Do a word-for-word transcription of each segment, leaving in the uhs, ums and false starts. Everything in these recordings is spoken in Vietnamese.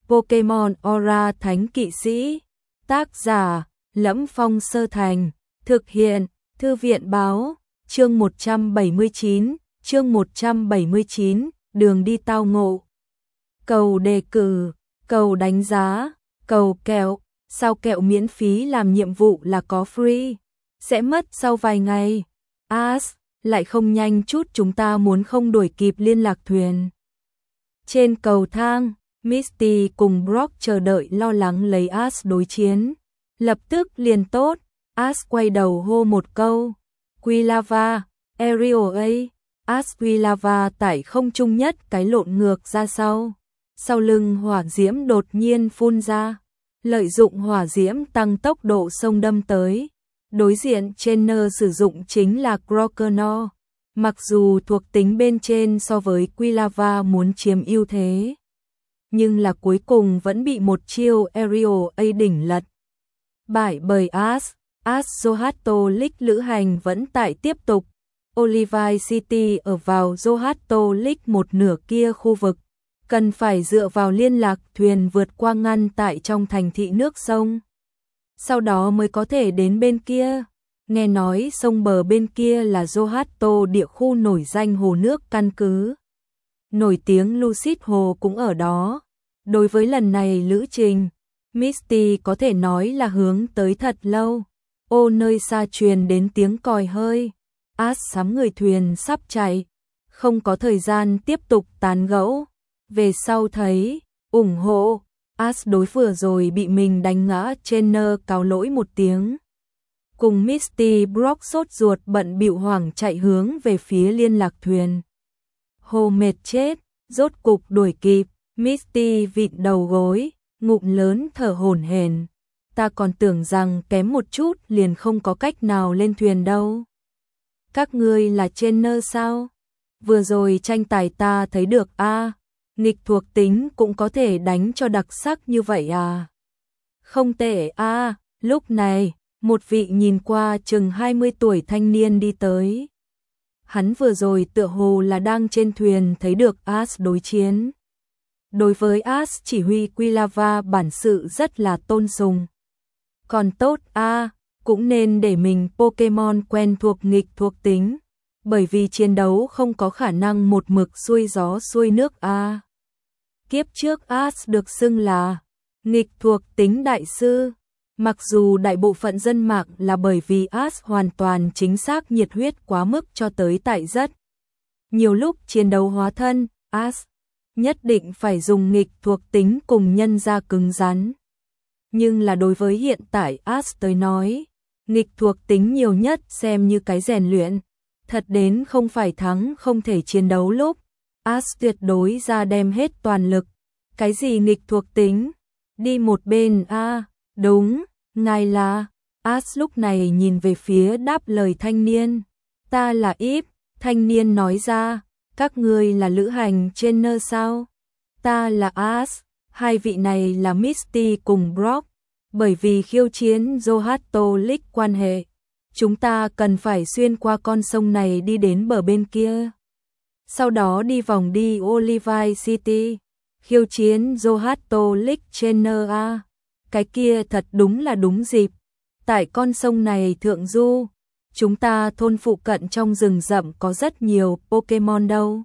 Pokemon Aura Thánh Kỵ Sĩ. Tác giả: Lẫm Phong Sơ Thành. Thực hiện: Thư viện báo. Chương một trăm bảy mươi chín, chương một trăm bảy mươi chín, đường đi tao ngộ. Cầu đề cử, cầu đánh giá, cầu kẹo, sao kẹo miễn phí làm nhiệm vụ là có free, sẽ mất sau vài ngày. As, lại không nhanh chút, chúng ta muốn không đuổi kịp liên lạc thuyền. Trên cầu thang, Misty cùng Brock chờ đợi lo lắng lấy As đối chiến. Lập tức liền tốt, As quay đầu hô một câu. Quilava, Aerial A, As Quilava tại không trung nhất cái lộn ngược ra sau. Sau lưng hỏa diễm đột nhiên phun ra, lợi dụng hỏa diễm tăng tốc độ xông đâm tới. Đối diện Trainer sử dụng chính là Croconaw. Mặc dù thuộc tính bên trên so với Quilava muốn chiếm ưu thế, nhưng là cuối cùng vẫn bị một chiêu Aerial A đỉnh lật. Bại bởi As, As Zohato League lữ hành vẫn tại tiếp tục. Olivine City ở vào Zohato League một nửa kia khu vực, cần phải dựa vào liên lạc thuyền vượt qua ngăn tại trong thành thị nước sông, sau đó mới có thể đến bên kia. Nghe nói sông bờ bên kia là Zohato địa khu nổi danh hồ nước căn cứ. Nổi tiếng Lucid Hồ cũng ở đó. Đối với lần này lữ trình, Misty có thể nói là hướng tới thật lâu. Ô nơi xa truyền đến tiếng còi hơi. As sắm người thuyền sắp chạy, không có thời gian tiếp tục tán gẫu. Về sau thấy, ủng hộ, As đối vừa rồi bị mình đánh ngã Trainer cáo lỗi một tiếng. Cùng Misty Brock sốt ruột bận bịu hoảng chạy hướng về phía liên lạc thuyền. Hồ mệt chết, rốt cục đuổi kịp, Misty vịn đầu gối, ngụm lớn thở hổn hển. Ta còn tưởng rằng kém một chút liền không có cách nào lên thuyền đâu. Các ngươi là Trainer sao? Vừa rồi tranh tài ta thấy được a, à, nghịch thuộc tính cũng có thể đánh cho đặc sắc như vậy à? Không tệ a, à, lúc này, một vị nhìn qua chừng hai mươi tuổi thanh niên đi tới. Hắn vừa rồi tựa hồ là đang trên thuyền thấy được As đối chiến. Đối với As chỉ huy Quilava bản sự rất là tôn sùng. Còn tốt a, à, cũng nên để mình Pokemon quen thuộc nghịch thuộc tính, bởi vì chiến đấu không có khả năng một mực xuôi gió xuôi nước a. À. Kiếp trước As được xưng là nghịch thuộc tính đại sư, mặc dù đại bộ phận dân mạng là bởi vì As hoàn toàn chính xác nhiệt huyết quá mức cho tới tại rất nhiều lúc chiến đấu hóa thân, As nhất định phải dùng nghịch thuộc tính cùng nhân ra cứng rắn. Nhưng là đối với hiện tại As tới nói, nghịch thuộc tính nhiều nhất xem như cái rèn luyện, thật đến không phải thắng không thể chiến đấu lúc, As tuyệt đối ra đem hết toàn lực. Cái gì nghịch thuộc tính? Đi một bên a, à, đúng, ngài là. As lúc này nhìn về phía đáp lời thanh niên. Ta là Íp, thanh niên nói ra. Các ngươi là lữ hành Trainer sao? Ta là As, hai vị này là Misty cùng Brock. Bởi vì khiêu chiến Zohato League quan hệ, chúng ta cần phải xuyên qua con sông này đi đến bờ bên kia. Sau đó đi vòng đi Olivine City, khiêu chiến Zohato League Trainer A. Cái kia thật đúng là đúng dịp. Tại con sông này thượng du, chúng ta thôn phụ cận trong rừng rậm có rất nhiều Pokemon đâu.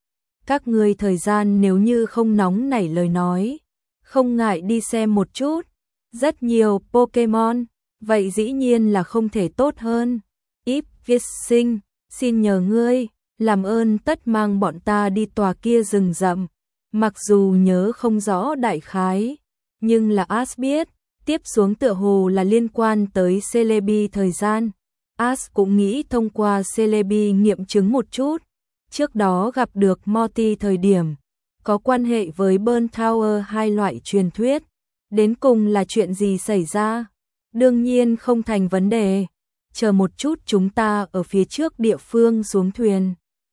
Các ngươi thời gian nếu như không nóng nảy lời nói, không ngại đi xem một chút. Rất nhiều Pokemon, vậy dĩ nhiên là không thể tốt hơn. Íp viết sinh, xin nhờ ngươi, làm ơn tất mang bọn ta đi tòa kia rừng rậm. Mặc dù nhớ không rõ đại khái, nhưng là As biết, tiếp xuống tựa hồ là liên quan tới Celebi thời gian. As cũng nghĩ thông qua Celebi nghiệm chứng một chút. Trước đó gặp được Morty thời điểm, có quan hệ với Burn Tower hai loại truyền thuyết. Đến cùng là chuyện gì xảy ra? Đương nhiên không thành vấn đề. Chờ một chút chúng ta ở phía trước địa phương xuống thuyền.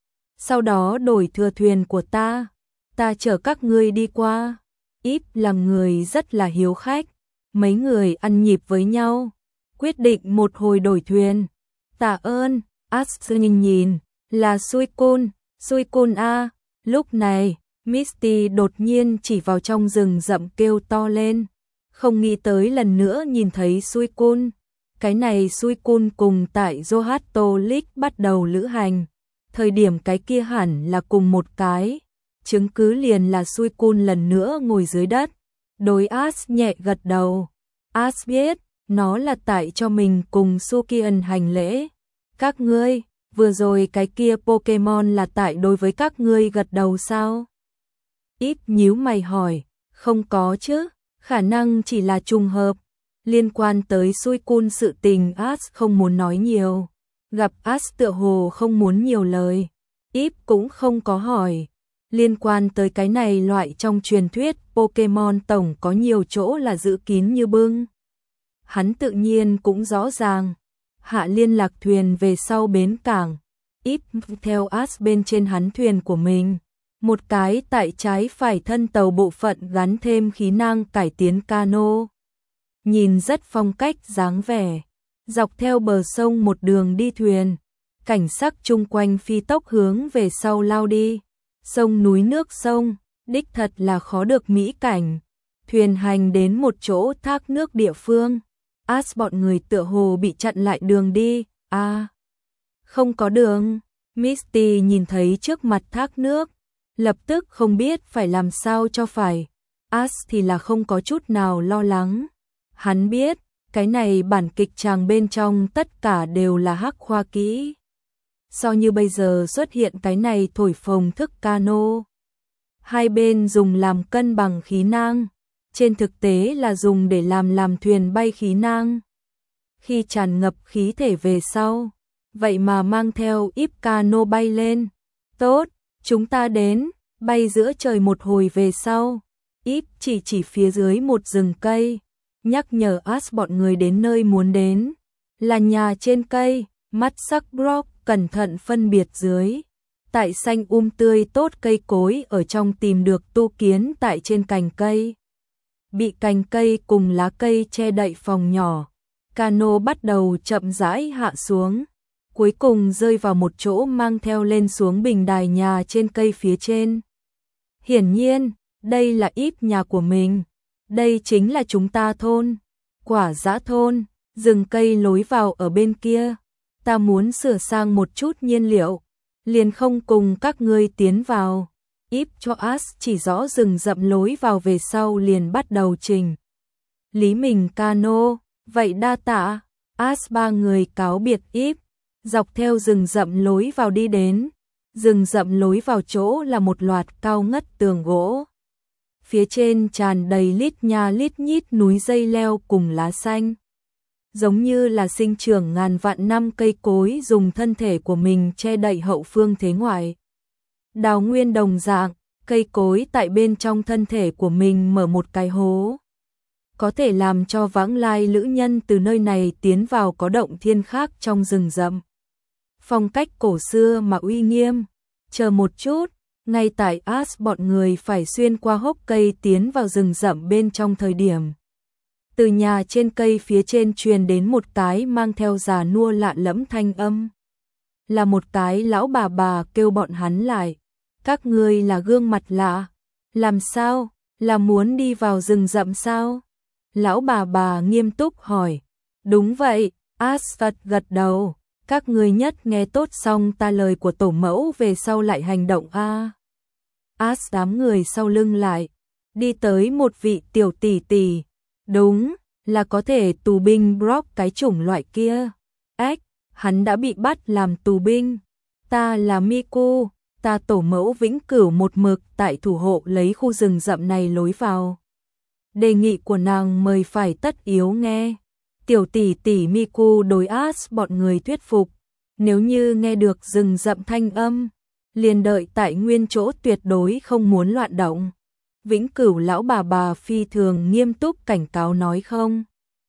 Sau đó đổi thừa thuyền của ta. Ta chở các ngươi đi qua. Íp là người rất là hiếu khách. Mấy người ăn nhịp với nhau. Quyết định một hồi đổi thuyền. Tạ ơn. As nhìn nhìn. Là Suicune. Suicune A. Lúc này, Misty đột nhiên chỉ vào trong rừng rậm kêu to lên, không nghĩ tới lần nữa nhìn thấy Suicune. Cái này Suicune cùng tại Johto League bắt đầu lữ hành, thời điểm cái kia hẳn là cùng một cái. Chứng cứ liền là Suicune lần nữa ngồi dưới đất. Đối Ash nhẹ gật đầu. Ash biết, nó là tại cho mình cùng Sukian hành lễ. Các ngươi, vừa rồi cái kia Pokemon là tại đối với các ngươi gật đầu sao? Ít nhíu mày hỏi, không có chứ, khả năng chỉ là trùng hợp. Liên quan tới Suicune sự tình Ash không muốn nói nhiều. Gặp Ash tựa hồ không muốn nhiều lời. Ít cũng không có hỏi. Liên quan tới cái này loại trong truyền thuyết Pokemon tổng có nhiều chỗ là giữ kín như bưng. Hắn tự nhiên cũng rõ ràng. Hạ liên lạc thuyền về sau bến cảng. Ít theo Ash bên trên hắn thuyền của mình. Một cái tại trái phải thân tàu bộ phận gắn thêm khí năng cải tiến cano. Nhìn rất phong cách dáng vẻ. Dọc theo bờ sông một đường đi thuyền. Cảnh sắc chung quanh phi tốc hướng về sau lao đi. Sông núi nước sông, đích thật là khó được mỹ cảnh. Thuyền hành đến một chỗ thác nước địa phương. Ash bọn người tựa hồ bị chặn lại đường đi. À, không có đường. Misty nhìn thấy trước mặt thác nước, lập tức không biết phải làm sao cho phải. Ash thì là không có chút nào lo lắng. Hắn biết, cái này bản kịch tràng bên trong tất cả đều là hắc khoa kỹ. So như bây giờ xuất hiện cái này thổi phồng thức cano. Hai bên dùng làm cân bằng khí năng, trên thực tế là dùng để làm làm thuyền bay khí năng. Khi tràn ngập khí thể về sau, vậy mà mang theo íp cano bay lên. Tốt, chúng ta đến, bay giữa trời một hồi về sau. Íp chỉ chỉ phía dưới một rừng cây, nhắc nhở Ash bọn người đến nơi muốn đến. Là nhà trên cây, mắt sắc Brock cẩn thận phân biệt dưới. Tại xanh um tươi tốt cây cối ở trong tìm được tu kiến tại trên cành cây. Bị cành cây cùng lá cây che đậy phòng nhỏ. Cano bắt đầu chậm rãi hạ xuống. Cuối cùng rơi vào một chỗ mang theo lên xuống bình đài nhà trên cây phía trên. Hiển nhiên, đây là íp nhà của mình. Đây chính là chúng ta thôn. Quả Dã thôn, rừng cây lối vào ở bên kia. Ta muốn sửa sang một chút nhiên liệu, liền không cùng các ngươi tiến vào. Íp cho Ash chỉ rõ rừng rậm lối vào về sau liền bắt đầu trình. Lý mình cano, vậy đa tạ. Ash ba người cáo biệt Íp, dọc theo rừng rậm lối vào đi đến. Rừng rậm lối vào chỗ là một loạt cao ngất tường gỗ. Phía trên tràn đầy lít nha lít nhít núi dây leo cùng lá xanh. Giống như là sinh trưởng ngàn vạn năm cây cối dùng thân thể của mình che đậy hậu phương thế ngoại. Đào nguyên đồng dạng, cây cối tại bên trong thân thể của mình mở một cái hố. Có thể làm cho vãng lai lữ nhân từ nơi này tiến vào có động thiên khác trong rừng rậm. Phong cách cổ xưa mà uy nghiêm. Chờ một chút, ngay tại Ash bọn người phải xuyên qua hốc cây tiến vào rừng rậm bên trong thời điểm. Từ nhà trên cây phía trên truyền đến một cái mang theo già nua lạ lẫm thanh âm. Là một cái lão bà bà kêu bọn hắn lại. Các ngươi là gương mặt lạ. Làm sao? Là muốn đi vào rừng rậm sao? Lão bà bà nghiêm túc hỏi. Đúng vậy, Asphalt gật đầu. Các ngươi nhất nghe tốt xong ta lời của tổ mẫu về sau lại hành động a. À. Ash đám người sau lưng lại. Đi tới một vị tiểu tỷ tỷ. Đúng, là có thể tù binh Brock cái chủng loại kia. Ếch, hắn đã bị bắt làm tù binh. Ta là Miku, ta tổ mẫu vĩnh cửu một mực tại thủ hộ lấy khu rừng rậm này lối vào. Đề nghị của nàng mời phải tất yếu nghe. Tiểu tỷ tỷ Miku đối Ash bọn người thuyết phục. Nếu như nghe được rừng rậm thanh âm, liền đợi tại nguyên chỗ tuyệt đối không muốn loạn động. Vĩnh cửu lão bà bà phi thường nghiêm túc cảnh cáo nói không.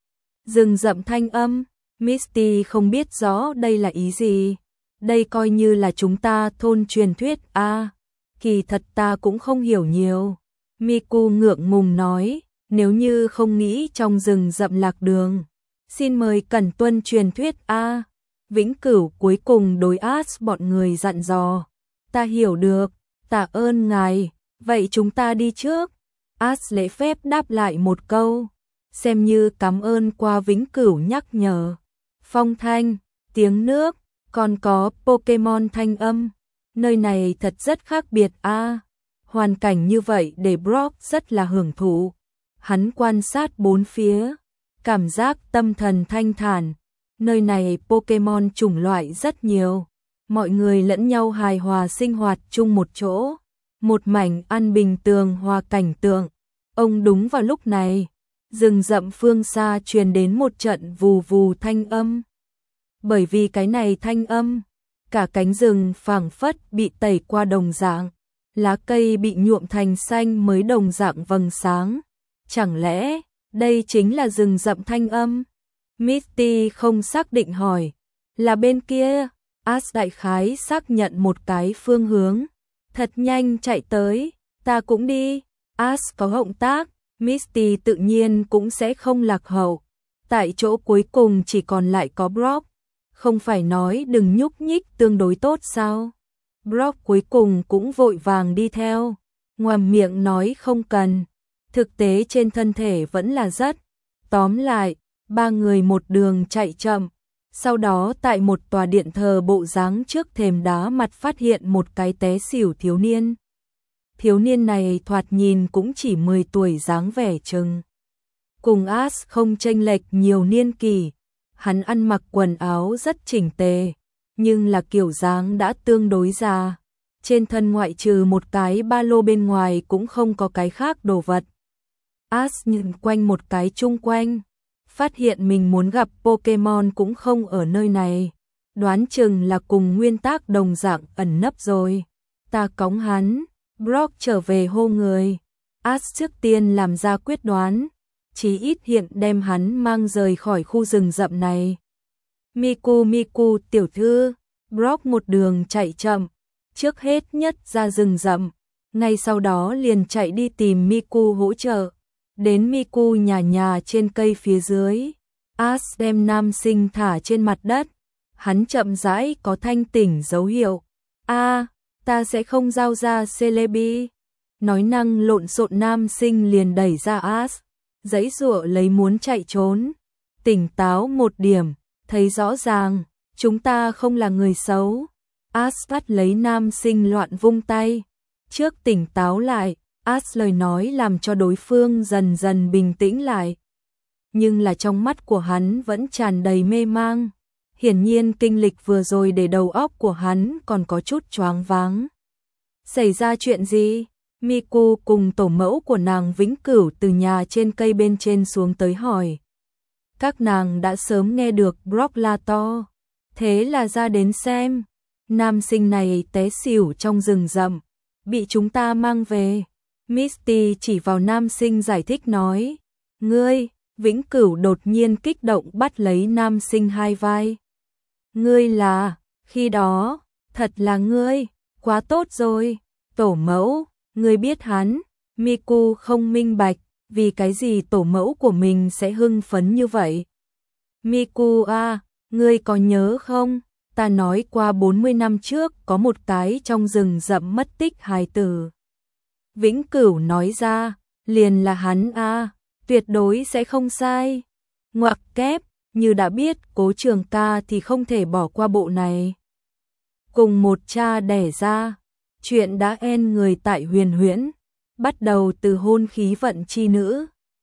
Rừng rậm thanh âm, Misty không biết rõ đây là ý gì. Đây coi như là chúng ta thôn truyền thuyết a. À, kỳ thật ta cũng không hiểu nhiều. Miku ngượng ngùng nói, nếu như không nghĩ trong rừng rậm lạc đường, xin mời cẩn tuân truyền thuyết a. À, Vĩnh cửu cuối cùng đối Ash bọn người dặn dò. Ta hiểu được, tạ ơn ngài. Vậy chúng ta đi trước. Ash lễ phép đáp lại một câu, xem như cảm ơn qua vĩnh cửu nhắc nhở. Phong thanh, tiếng nước, còn có Pokemon thanh âm. Nơi này thật rất khác biệt a. À, hoàn cảnh như vậy để Brock rất là hưởng thụ. Hắn quan sát bốn phía, cảm giác tâm thần thanh thản. Nơi này Pokemon chủng loại rất nhiều, mọi người lẫn nhau hài hòa sinh hoạt chung một chỗ, một mảnh an bình tường hòa cảnh tượng. Ông đúng vào lúc này, rừng rậm phương xa truyền đến một trận vù vù thanh âm. Bởi vì cái này thanh âm, cả cánh rừng phảng phất bị tẩy qua đồng dạng, lá cây bị nhuộm thành xanh mới đồng dạng vầng sáng. Chẳng lẽ đây chính là rừng rậm thanh âm? Misty không xác định hỏi, là bên kia. Ash đại khái xác nhận một cái phương hướng, thật nhanh chạy tới, ta cũng đi. Ash có động tác, Misty tự nhiên cũng sẽ không lạc hậu. Tại chỗ cuối cùng chỉ còn lại có Brock, không phải nói đừng nhúc nhích tương đối tốt sao? Brock cuối cùng cũng vội vàng đi theo, ngoàm miệng nói không cần, thực tế trên thân thể vẫn là rất. Tóm lại, ba người một đường chạy chậm, sau đó tại một tòa điện thờ bộ dáng trước thềm đá mặt phát hiện một cái té xỉu thiếu niên. Thiếu niên này thoạt nhìn cũng chỉ mười tuổi dáng vẻ chừng. Cùng Ash không chênh lệch nhiều niên kỷ, hắn ăn mặc quần áo rất chỉnh tề, nhưng là kiểu dáng đã tương đối già. Trên thân ngoại trừ một cái ba lô bên ngoài cũng không có cái khác đồ vật. Ash nhìn quanh một cái chung quanh, phát hiện mình muốn gặp Pokemon cũng không ở nơi này. Đoán chừng là cùng nguyên tắc đồng dạng ẩn nấp rồi. Ta cõng hắn. Brock trở về hô người. Ash trước tiên làm ra quyết đoán, chí ít hiện đem hắn mang rời khỏi khu rừng rậm này. Miku Miku tiểu thư. Brock một đường chạy chậm, trước hết nhất ra rừng rậm, ngay sau đó liền chạy đi tìm Miku hỗ trợ. Đến Miku nhà nhà trên cây phía dưới, Ash đem nam sinh thả trên mặt đất, hắn chậm rãi có thanh tỉnh dấu hiệu. A, à, ta sẽ không giao ra Celebi. Nói năng lộn xộn nam sinh liền đẩy ra Ash, giãy giụa lấy muốn chạy trốn. Tỉnh táo một điểm, thấy rõ ràng, chúng ta không là người xấu. Ash bắt lấy nam sinh loạn vung tay. Trước tỉnh táo lại, Ash lời nói làm cho đối phương dần dần bình tĩnh lại. Nhưng là trong mắt của hắn vẫn tràn đầy mê mang. Hiển nhiên kinh lịch vừa rồi để đầu óc của hắn còn có chút choáng váng. Xảy ra chuyện gì? Miku cùng tổ mẫu của nàng vĩnh cửu từ nhà trên cây bên trên xuống tới hỏi. Các nàng đã sớm nghe được Brock la to, thế là ra đến xem. Nam sinh này té xỉu trong rừng rậm, bị chúng ta mang về. Misty chỉ vào nam sinh giải thích nói. Ngươi, vĩnh cửu đột nhiên kích động bắt lấy nam sinh hai vai. Ngươi là, khi đó, thật là ngươi, quá tốt rồi. Tổ mẫu, ngươi biết hắn. Miku không minh bạch, vì cái gì tổ mẫu của mình sẽ hưng phấn như vậy. Miku à, ngươi có nhớ không? Ta nói qua bốn mươi năm trước có một cái trong rừng rậm mất tích hài tử. Vĩnh cửu nói ra, liền là hắn a, tuyệt đối sẽ không sai. Ngoặc kép, như đã biết Cố Trường Ca thì không thể bỏ qua bộ này. Cùng một cha đẻ ra, chuyện đã en người tại Huyền Huyễn, bắt đầu từ hôn khí vận chi nữ.